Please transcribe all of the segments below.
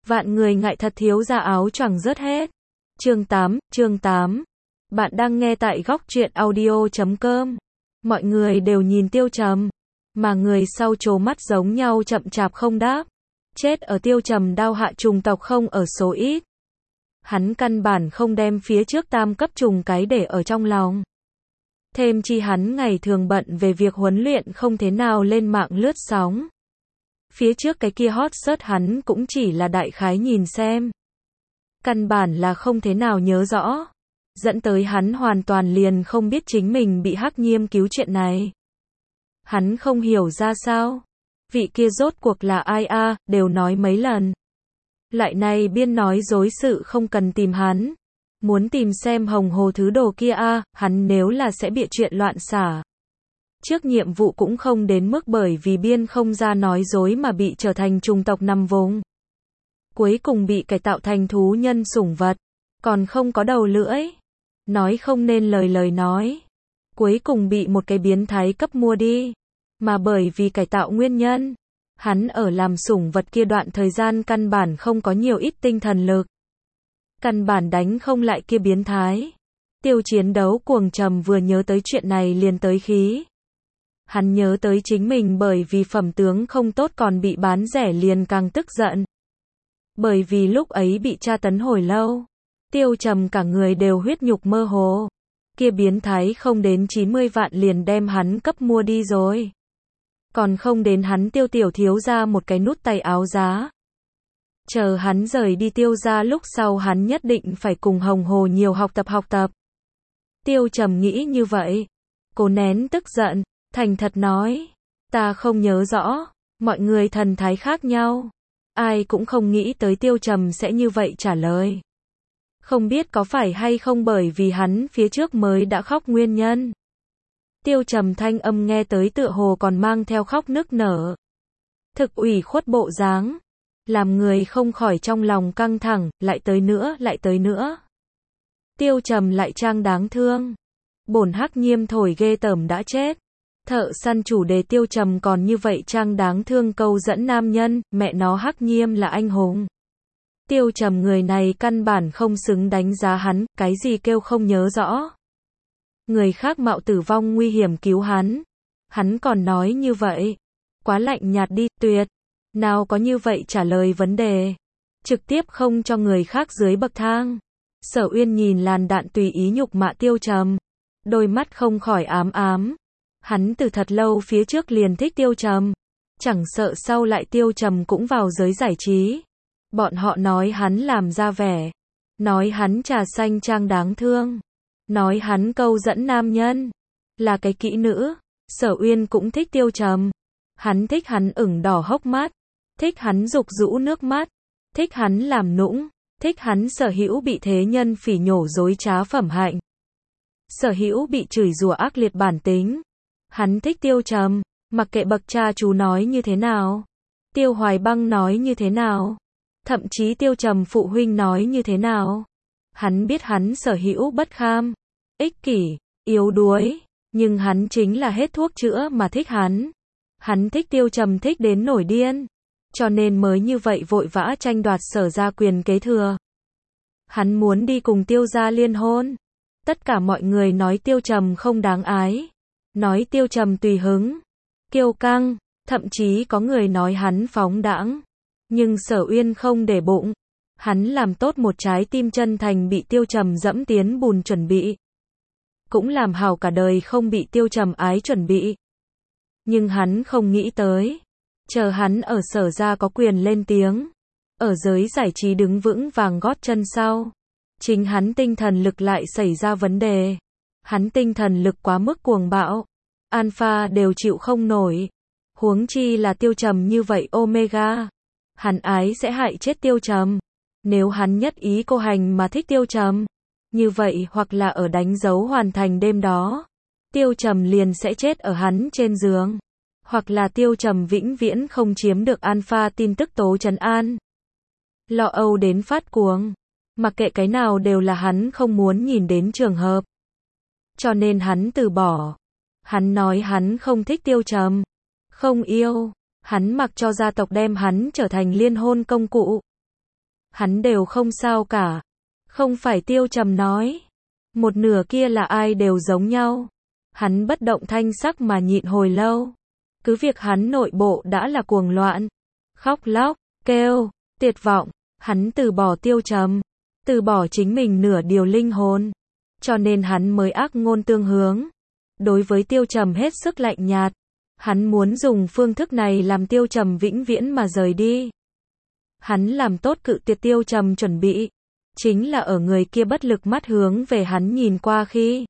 Vạn người ngại thật thiếu gia áo choàng rớt hết. Chương 8. Bạn đang nghe tại góc truyện audio.com. Mọi người đều nhìn Tiêu Trầm, mà người sau trố mắt giống nhau chậm chạp không đáp. Chết ở Tiêu Trầm đao hạ trùng tộc không ở số ít. Hắn căn bản không đem phía trước tam cấp trùng cái để ở trong lòng. Thêm chi hắn ngày thường bận về việc huấn luyện không thế nào lên mạng lướt sóng. Phía trước cái kia hot search hắn cũng chỉ là đại khái nhìn xem. Căn bản là không thế nào nhớ rõ. Dẫn tới hắn hoàn toàn liền không biết chính mình bị Hắc Nhiêm cứu chuyện này. Hắn không hiểu ra sao. Vị kia rốt cuộc là ai a, đều nói mấy lần. Lại này biên nói dối sự không cần tìm hắn. Muốn tìm xem hồng hồ thứ đồ kia a, hắn nếu là sẽ bịa chuyện loạn xả. Trước nhiệm vụ cũng không đến mức bởi vì biên không ra nói dối mà bị trở thành trùng tộc nằm vùng. Cuối cùng bị cải tạo thành thú nhân sủng vật. Còn không có đầu lưỡi. Nói không nên lời nói. Cuối cùng bị một cái biến thái cấp mua đi. Mà bởi vì cải tạo nguyên nhân, hắn ở làm sủng vật kia đoạn thời gian căn bản không có nhiều ít tinh thần lực. Căn bản đánh không lại kia biến thái. Tiêu Chiến Đấu cuồng trầm vừa nhớ tới chuyện này liền tới khí. Hắn nhớ tới chính mình bởi vì phẩm tướng không tốt còn bị bán rẻ liền càng tức giận. Bởi vì lúc ấy bị tra tấn hồi lâu. Tiêu Trầm cả người đều huyết nhục mơ hồ. Kia biến thái không đến 90 vạn liền đem hắn cấp mua đi rồi. Còn không đến hắn Tiêu tiểu thiếu ra một cái nút tay áo giá. Chờ hắn rời đi Tiêu ra lúc sau hắn nhất định phải cùng hồng hồ nhiều học tập. Tiêu Trầm nghĩ như vậy. Cô nén tức giận, thành thật nói. Ta không nhớ rõ, mọi người thần thái khác nhau. Ai cũng không nghĩ tới Tiêu Trầm sẽ như vậy trả lời. Không biết có phải hay không bởi vì hắn phía trước mới đã khóc nguyên nhân. Tiêu Trầm thanh âm nghe tới tựa hồ còn mang theo khóc nức nở. Thực ủy khuất bộ dáng. Làm người không khỏi trong lòng căng thẳng, lại tới nữa. Tiêu Trầm lại trang đáng thương. Bổn Hắc Nhiêm thổi ghê tởm đã chết. Thợ săn chủ đề Tiêu Trầm còn như vậy trang đáng thương câu dẫn nam nhân, mẹ nó Hắc Nhiêm là anh hùng. Tiêu Trầm người này căn bản không xứng đánh giá hắn, cái gì kêu không nhớ rõ. Người khác mạo tử vong nguy hiểm cứu hắn. Hắn còn nói như vậy. Quá lạnh nhạt đi, tuyệt. Nào có như vậy trả lời vấn đề. Trực tiếp không cho người khác dưới bậc thang. Sở Uyên nhìn làn đạn tùy ý nhục mạ Tiêu Trầm. Đôi mắt không khỏi ám. Hắn từ thật lâu phía trước liền thích Tiêu Trầm. Chẳng sợ sau lại Tiêu Trầm cũng vào giới giải trí. Bọn họ nói hắn làm ra vẻ. Nói hắn trà xanh trang đáng thương. Nói hắn câu dẫn nam nhân. Là cái kỹ nữ. Sở Uyên cũng thích Tiêu Trầm. Hắn thích hắn ửng đỏ hốc mắt. Thích hắn dục rũ nước mắt. Thích hắn làm nũng. Thích hắn sở hữu bị thế nhân phỉ nhổ dối trá phẩm hạnh. Sở hữu bị chửi rủa ác liệt bản tính. Hắn thích Tiêu Trầm. Mặc kệ bậc cha chú nói như thế nào. Tiêu Hoài Băng nói như thế nào. Thậm chí Tiêu Trầm phụ huynh nói như thế nào. Hắn biết hắn sở hữu bất kham. Ích kỷ. Yếu đuối. Nhưng hắn chính là hết thuốc chữa mà thích hắn. Hắn thích Tiêu Trầm thích đến nổi điên. Cho nên mới như vậy vội vã tranh đoạt Sở gia quyền kế thừa. Hắn muốn đi cùng Tiêu gia liên hôn. Tất cả mọi người nói Tiêu Trầm không đáng ái. Nói Tiêu Trầm tùy hứng. Kiêu căng. Thậm chí có người nói hắn phóng đãng. Nhưng Sở Uyên không để bụng. Hắn làm tốt một trái tim chân thành bị Tiêu Trầm dẫm tiến bùn chuẩn bị. Cũng làm hảo cả đời không bị Tiêu Trầm ái chuẩn bị. Nhưng hắn không nghĩ tới. Chờ hắn ở Sở gia có quyền lên tiếng. Ở giới giải trí đứng vững vàng gót chân sau. Chính hắn tinh thần lực lại xảy ra vấn đề. Hắn tinh thần lực quá mức cuồng bạo. Alpha đều chịu không nổi. Huống chi là Tiêu Trầm như vậy Omega. Hắn ái sẽ hại chết Tiêu Trầm. Nếu hắn nhất ý cô hành mà thích Tiêu Trầm. Như vậy hoặc là ở đánh dấu hoàn thành đêm đó. Tiêu Trầm liền sẽ chết ở hắn trên giường. Hoặc là Tiêu Trầm vĩnh viễn không chiếm được Alpha tin tức tố trấn an. Lo âu đến phát cuồng. Mặc kệ cái nào đều là hắn không muốn nhìn đến trường hợp. Cho nên hắn từ bỏ. Hắn nói hắn không thích Tiêu Trầm. Không yêu. Hắn mặc cho gia tộc đem hắn trở thành liên hôn công cụ. Hắn đều không sao cả. Không phải Tiêu Trầm nói. Một nửa kia là ai đều giống nhau. Hắn bất động thanh sắc mà nhịn hồi lâu. Cứ việc hắn nội bộ đã là cuồng loạn. Khóc lóc, kêu, tuyệt vọng. Hắn từ bỏ Tiêu Trầm. Từ bỏ chính mình nửa điều linh hồn. Cho nên hắn mới ác ngôn tương hướng. Đối với Tiêu Trầm hết sức lạnh nhạt. Hắn muốn dùng phương thức này làm Tiêu Trầm vĩnh viễn mà rời đi. Hắn làm tốt cự tuyệt Tiêu Trầm chuẩn bị. Chính là ở người kia bất lực mắt hướng về hắn nhìn qua khi.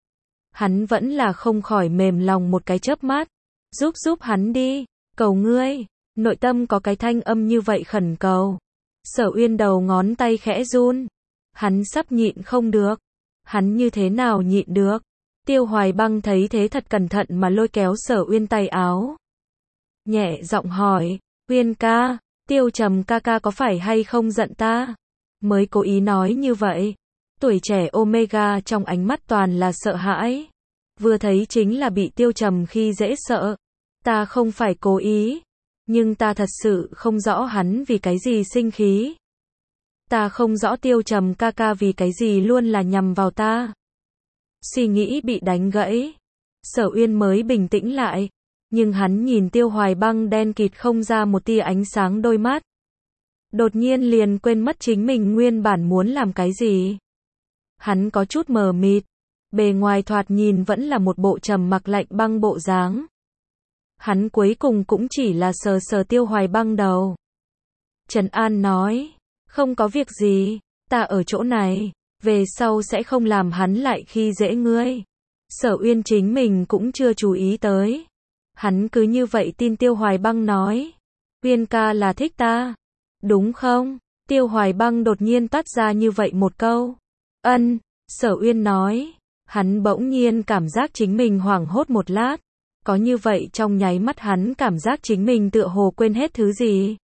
Hắn vẫn là không khỏi mềm lòng một cái chớp mắt. Giúp hắn đi. Cầu ngươi. Nội tâm có cái thanh âm như vậy khẩn cầu. Sở Uyên đầu ngón tay khẽ run. Hắn sắp nhịn không được. Hắn như thế nào nhịn được. Tiêu Hoài Băng thấy thế thật cẩn thận mà lôi kéo Sở Uyên tay áo. Nhẹ giọng hỏi. Uyên ca. Tiêu Trầm ca ca có phải hay không giận ta? Mới cố ý nói như vậy. Tuổi trẻ Omega trong ánh mắt toàn là sợ hãi. Vừa thấy chính là bị Tiêu Trầm khi dễ sợ. Ta không phải cố ý. Nhưng ta thật sự không rõ hắn vì cái gì sinh khí. Ta không rõ Tiêu Trầm ca ca vì cái gì luôn là nhằm vào ta. Suy nghĩ bị đánh gãy. Sở Uyên mới bình tĩnh lại. Nhưng hắn nhìn Tiêu Hoài Băng đen kịt không ra một tia ánh sáng đôi mắt. Đột nhiên liền quên mất chính mình nguyên bản muốn làm cái gì. Hắn có chút mờ mịt. Bề ngoài thoạt nhìn vẫn là một bộ trầm mặc lạnh băng bộ dáng. Hắn cuối cùng cũng chỉ là sờ sờ Tiêu Hoài Băng đầu. Trần An nói. Không có việc gì. Ta ở chỗ này. Về sau sẽ không làm hắn lại khi dễ ngươi. Sở Uyên chính mình cũng chưa chú ý tới. Hắn cứ như vậy tin Tiêu Hoài Băng nói. Uyên ca là thích ta. Đúng không? Tiêu Hoài Băng đột nhiên toát ra như vậy một câu. Ân. Sở Uyên nói. Hắn bỗng nhiên cảm giác chính mình hoảng hốt một lát. Có như vậy trong nháy mắt hắn cảm giác chính mình tựa hồ quên hết thứ gì.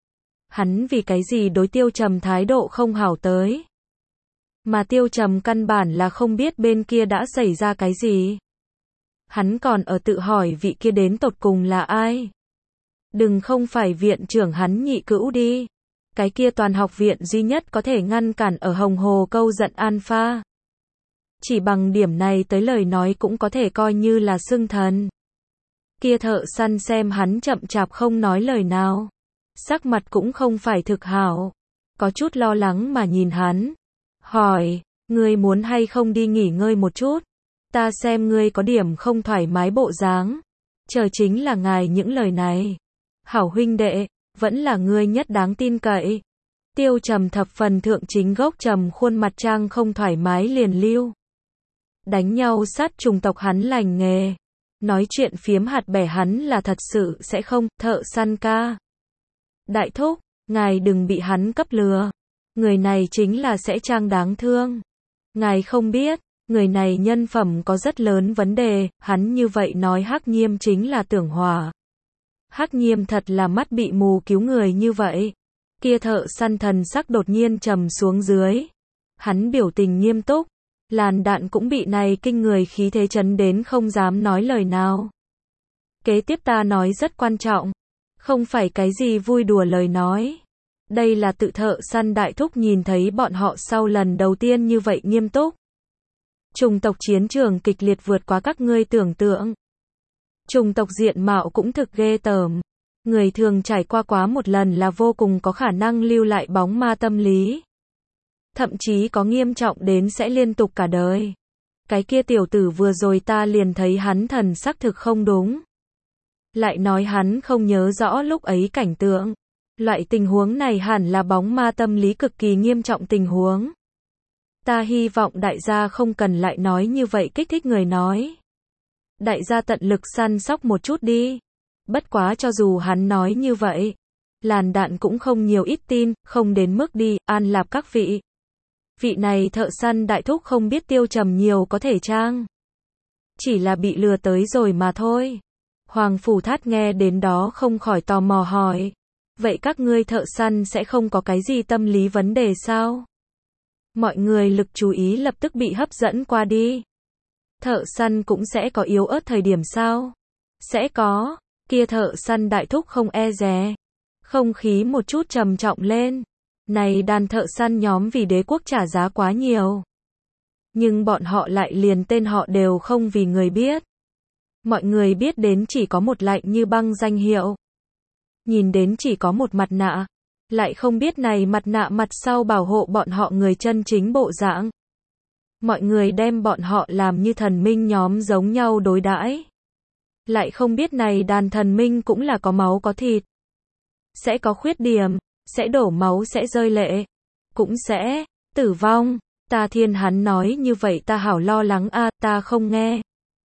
Hắn vì cái gì đối Tiêu Trầm thái độ không hảo tới. Mà Tiêu Trầm căn bản là không biết bên kia đã xảy ra cái gì. Hắn còn ở tự hỏi vị kia đến tột cùng là ai. Đừng không phải viện trưởng hắn nhị cữu đi. Cái kia toàn học viện duy nhất có thể ngăn cản ở Hồng Hồ câu giận Alpha. Chỉ bằng điểm này tới lời nói cũng có thể coi như là xưng thần. Kia thợ săn xem hắn chậm chạp không nói lời nào. Sắc mặt cũng không phải thực hảo. Có chút lo lắng mà nhìn hắn. Hỏi, ngươi muốn hay không đi nghỉ ngơi một chút? Ta xem ngươi có điểm không thoải mái bộ dáng. Chờ chính là ngài những lời này. Hảo huynh đệ, vẫn là ngươi nhất đáng tin cậy. Tiêu Trầm thập phần thượng chính gốc trầm khuôn mặt trang không thoải mái liền lưu. Đánh nhau sát trùng tộc hắn lành nghề. Nói chuyện phiếm hạt bẻ hắn là thật sự sẽ không, thợ săn ca. Đại thúc, ngài đừng bị hắn cấp lừa. Người này chính là sẽ trang đáng thương. Ngài không biết, người này nhân phẩm có rất lớn vấn đề, hắn như vậy nói Hắc Nhiêm chính là tưởng hòa. Hắc Nhiêm thật là mắt bị mù cứu người như vậy. Kia thợ săn thần sắc đột nhiên trầm xuống dưới. Hắn biểu tình nghiêm túc. Làn đạn cũng bị này kinh người khí thế chấn đến không dám nói lời nào. Kế tiếp ta nói rất quan trọng. Không phải cái gì vui đùa lời nói. Đây là tự thợ săn đại thúc nhìn thấy bọn họ sau lần đầu tiên như vậy nghiêm túc. Chủng tộc chiến trường kịch liệt vượt quá các ngươi tưởng tượng. Chủng tộc diện mạo cũng thực ghê tởm. Người thường trải qua quá một lần là vô cùng có khả năng lưu lại bóng ma tâm lý. Thậm chí có nghiêm trọng đến sẽ liên tục cả đời. Cái kia tiểu tử vừa rồi ta liền thấy hắn thần sắc thực không đúng. Lại nói hắn không nhớ rõ lúc ấy cảnh tượng. Loại tình huống này hẳn là bóng ma tâm lý cực kỳ nghiêm trọng tình huống. Ta hy vọng đại gia không cần lại nói như vậy kích thích người nói. Đại gia tận lực săn sóc một chút đi. Bất quá cho dù hắn nói như vậy, làn đạn cũng không nhiều ít tin, không đến mức đi, an lạp các vị. Vị này thợ săn đại thúc không biết Tiêu Trầm nhiều có thể trang. Chỉ là bị lừa tới rồi mà thôi. Hoàng Phủ Thát nghe đến đó không khỏi tò mò hỏi. Vậy các ngươi thợ săn sẽ không có cái gì tâm lý vấn đề sao? Mọi người lực chú ý lập tức bị hấp dẫn qua đi. Thợ săn cũng sẽ có yếu ớt thời điểm sao? Sẽ có. Kia thợ săn đại thúc không e dè. Không khí một chút trầm trọng lên. Này đàn thợ săn nhóm vì đế quốc trả giá quá nhiều. Nhưng bọn họ lại liền tên họ đều không vì người biết. Mọi người biết đến chỉ có một lạnh như băng danh hiệu. Nhìn đến chỉ có một mặt nạ. Lại không biết này mặt nạ mặt sau bảo hộ bọn họ người chân chính bộ dạng. Mọi người đem bọn họ làm như thần minh nhóm giống nhau đối đãi. Lại không biết này đàn thần minh cũng là có máu có thịt. Sẽ có khuyết điểm, sẽ đổ máu sẽ rơi lệ. Cũng sẽ tử vong. Ta thiên hắn nói như vậy ta hảo lo lắng a, ta không nghe.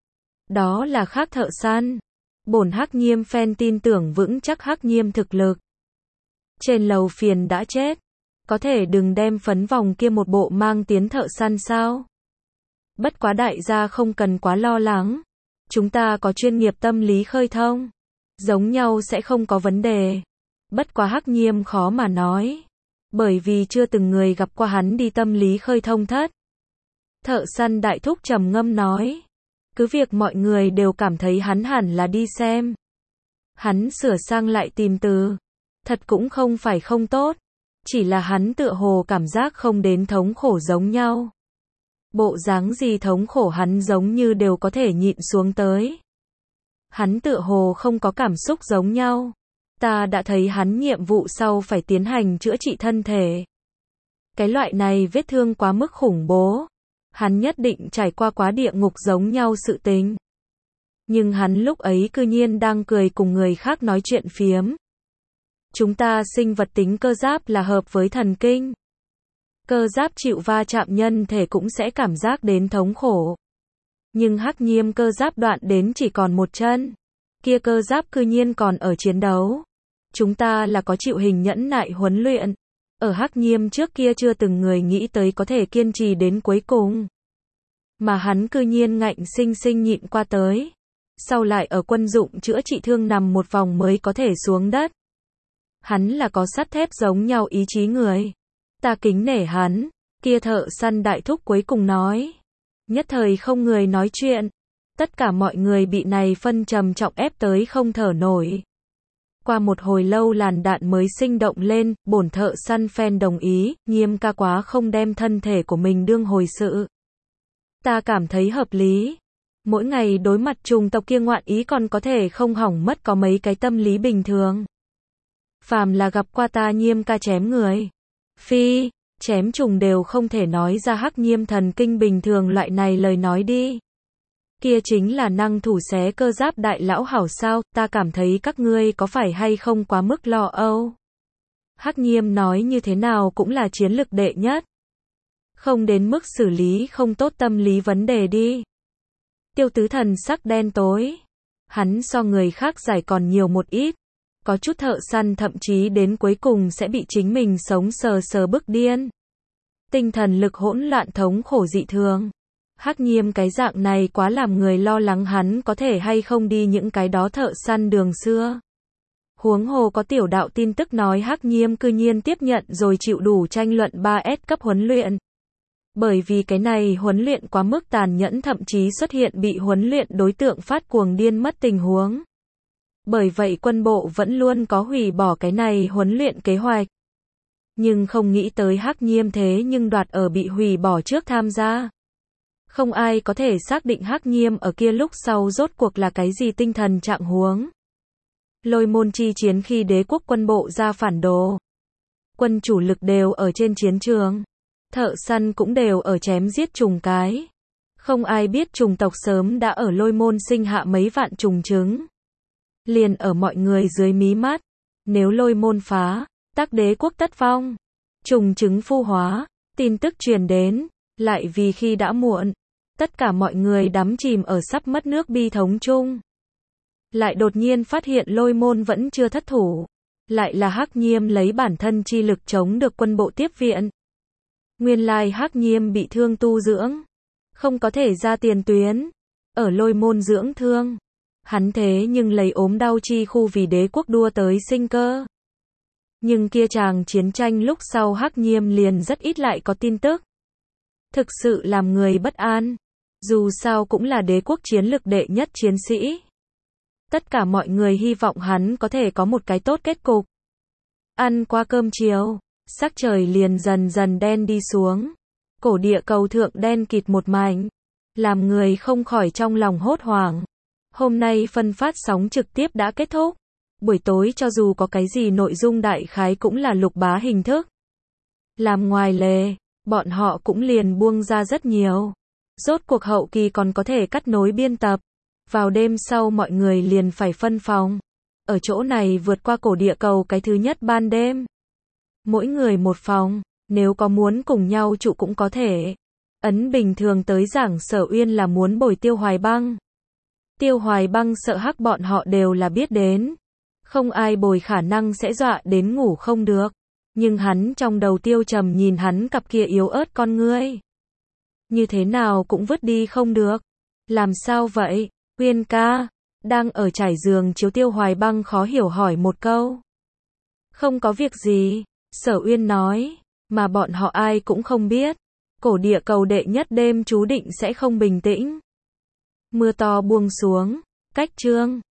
Đó là khác thợ săn. Bổn Hắc Nhiêm fan tin tưởng vững chắc Hắc Nhiêm thực lực. Trên lầu phiền đã chết. Có thể đừng đem phấn vòng kia một bộ mang tiến thợ săn sao? Bất quá đại gia không cần quá lo lắng. Chúng ta có chuyên nghiệp tâm lý khơi thông. Giống nhau sẽ không có vấn đề. Bất quá Hắc Nhiêm khó mà nói. Bởi vì chưa từng người gặp qua hắn đi tâm lý khơi thông thất. Thợ săn đại thúc trầm ngâm nói. Cứ việc mọi người đều cảm thấy hắn hẳn là đi xem. Hắn sửa sang lại tìm từ. Thật cũng không phải không tốt. Chỉ là hắn tựa hồ cảm giác không đến thống khổ giống nhau. Bộ dáng gì thống khổ hắn giống như đều có thể nhịn xuống tới. Hắn tựa hồ không có cảm xúc giống nhau. Ta đã thấy hắn nhiệm vụ sau phải tiến hành chữa trị thân thể. Cái loại này vết thương quá mức khủng bố. Hắn nhất định trải qua quá địa ngục giống nhau sự tình. Nhưng hắn lúc ấy cư nhiên đang cười cùng người khác nói chuyện phiếm. Chúng ta sinh vật tính cơ giáp là hợp với thần kinh. Cơ giáp chịu va chạm nhân thể cũng sẽ cảm giác đến thống khổ. Nhưng Hắc Nhiêm cơ giáp đoạn đến chỉ còn một chân. Kia cơ giáp cư nhiên còn ở chiến đấu. Chúng ta là có chịu hình nhẫn nại huấn luyện. Ở Hắc Nhiêm trước kia chưa từng người nghĩ tới có thể kiên trì đến cuối cùng. Mà hắn cư nhiên ngạnh sinh sinh nhịn qua tới. Sau lại ở quân dụng chữa trị thương nằm một vòng mới có thể xuống đất. Hắn là có sắt thép giống nhau ý chí người. Ta kính nể hắn. Kia thợ săn đại thúc cuối cùng nói. Nhất thời không người nói chuyện. Tất cả mọi người bị này phân trầm trọng ép tới không thở nổi. Qua một hồi lâu làn đạn mới sinh động lên, bổn thợ săn fan đồng ý, Nhiêm ca quá không đem thân thể của mình đương hồi sự. Ta cảm thấy hợp lý. Mỗi ngày đối mặt trùng tộc kia ngoạn ý còn có thể không hỏng mất có mấy cái tâm lý bình thường. Phàm là gặp qua ta Nhiêm ca chém người. Phi, chém trùng đều không thể nói ra Hắc Nhiêm thần kinh bình thường loại này lời nói đi. Kia chính là năng thủ xé cơ giáp đại lão hảo sao, ta cảm thấy các ngươi có phải hay không quá mức lo âu. Hắc Nhiêm nói như thế nào cũng là chiến lực đệ nhất. Không đến mức xử lý không tốt tâm lý vấn đề đi. Tiêu Tứ thần sắc đen tối. Hắn so người khác giải còn nhiều một ít. Có chút thợ săn thậm chí đến cuối cùng sẽ bị chính mình sống sờ sờ bức điên. Tinh thần lực hỗn loạn thống khổ dị thường. Hắc Nhiêm cái dạng này quá làm người lo lắng hắn có thể hay không đi những cái đó thợ săn đường xưa. Huống hồ có tiểu đạo tin tức nói Hắc Nhiêm cư nhiên tiếp nhận rồi chịu đủ tranh luận 3S cấp huấn luyện. Bởi vì cái này huấn luyện quá mức tàn nhẫn thậm chí xuất hiện bị huấn luyện đối tượng phát cuồng điên mất tình huống. Bởi vậy quân bộ vẫn luôn có hủy bỏ cái này huấn luyện kế hoạch. Nhưng không nghĩ tới Hắc Nhiêm thế nhưng đoạt ở bị hủy bỏ trước tham gia. Không ai có thể xác định Hắc Nhiêm ở kia lúc sau rốt cuộc là cái gì tinh thần trạng huống. Lôi môn chi chiến khi đế quốc quân bộ ra phản đồ. Quân chủ lực đều ở trên chiến trường. Thợ săn cũng đều ở chém giết trùng cái. Không ai biết trùng tộc sớm đã ở lôi môn sinh hạ mấy vạn trùng trứng. Liền ở mọi người dưới mí mắt. Nếu lôi môn phá, tắc đế quốc tất vong. Trùng trứng phu hóa, tin tức truyền đến, lại vì khi đã muộn. Tất cả mọi người đắm chìm ở sắp mất nước bi thống chung. Lại đột nhiên phát hiện lôi môn vẫn chưa thất thủ. Lại là Hắc Nhiêm lấy bản thân chi lực chống được quân bộ tiếp viện. Nguyên lai Hắc Nhiêm bị thương tu dưỡng. Không có thể ra tiền tuyến. Ở lôi môn dưỡng thương. Hắn thế nhưng lấy ốm đau chi khu vì đế quốc đua tới sinh cơ. Nhưng kia chàng chiến tranh lúc sau Hắc Nhiêm liền rất ít lại có tin tức. Thực sự làm người bất an. Dù sao cũng là đế quốc chiến lực đệ nhất chiến sĩ. Tất cả mọi người hy vọng hắn có thể có một cái tốt kết cục. Ăn qua cơm chiều, sắc trời liền dần dần đen đi xuống. Cổ địa cầu thượng đen kịt một mảnh, làm người không khỏi trong lòng hốt hoảng. Hôm nay phân phát sóng trực tiếp đã kết thúc. Buổi tối cho dù có cái gì nội dung đại khái cũng là lục bá hình thức. Làm ngoài lề, bọn họ cũng liền buông ra rất nhiều. Rốt cuộc hậu kỳ còn có thể cắt nối biên tập. Vào đêm sau mọi người liền phải phân phòng. Ở chỗ này vượt qua cổ địa cầu cái thứ nhất ban đêm. Mỗi người một phòng, nếu có muốn cùng nhau trụ cũng có thể. Ấn bình thường tới giảng Sở Uyên là muốn bồi Tiêu Hoài Băng. Tiêu Hoài Băng sợ hắc bọn họ đều là biết đến. Không ai bồi khả năng sẽ dọa đến ngủ không được. Nhưng hắn trong đầu Tiêu Trầm nhìn hắn cặp kia yếu ớt con ngươi. Như thế nào cũng vứt đi không được. Làm sao vậy, Uyên ca? Đang ở trải giường chiếu Tiêu Hoài Băng khó hiểu hỏi một câu. Không có việc gì, Sở Uyên nói, mà bọn họ ai cũng không biết. Cổ địa cầu đệ nhất đêm chú định sẽ không bình tĩnh. Mưa to buông xuống, cách chương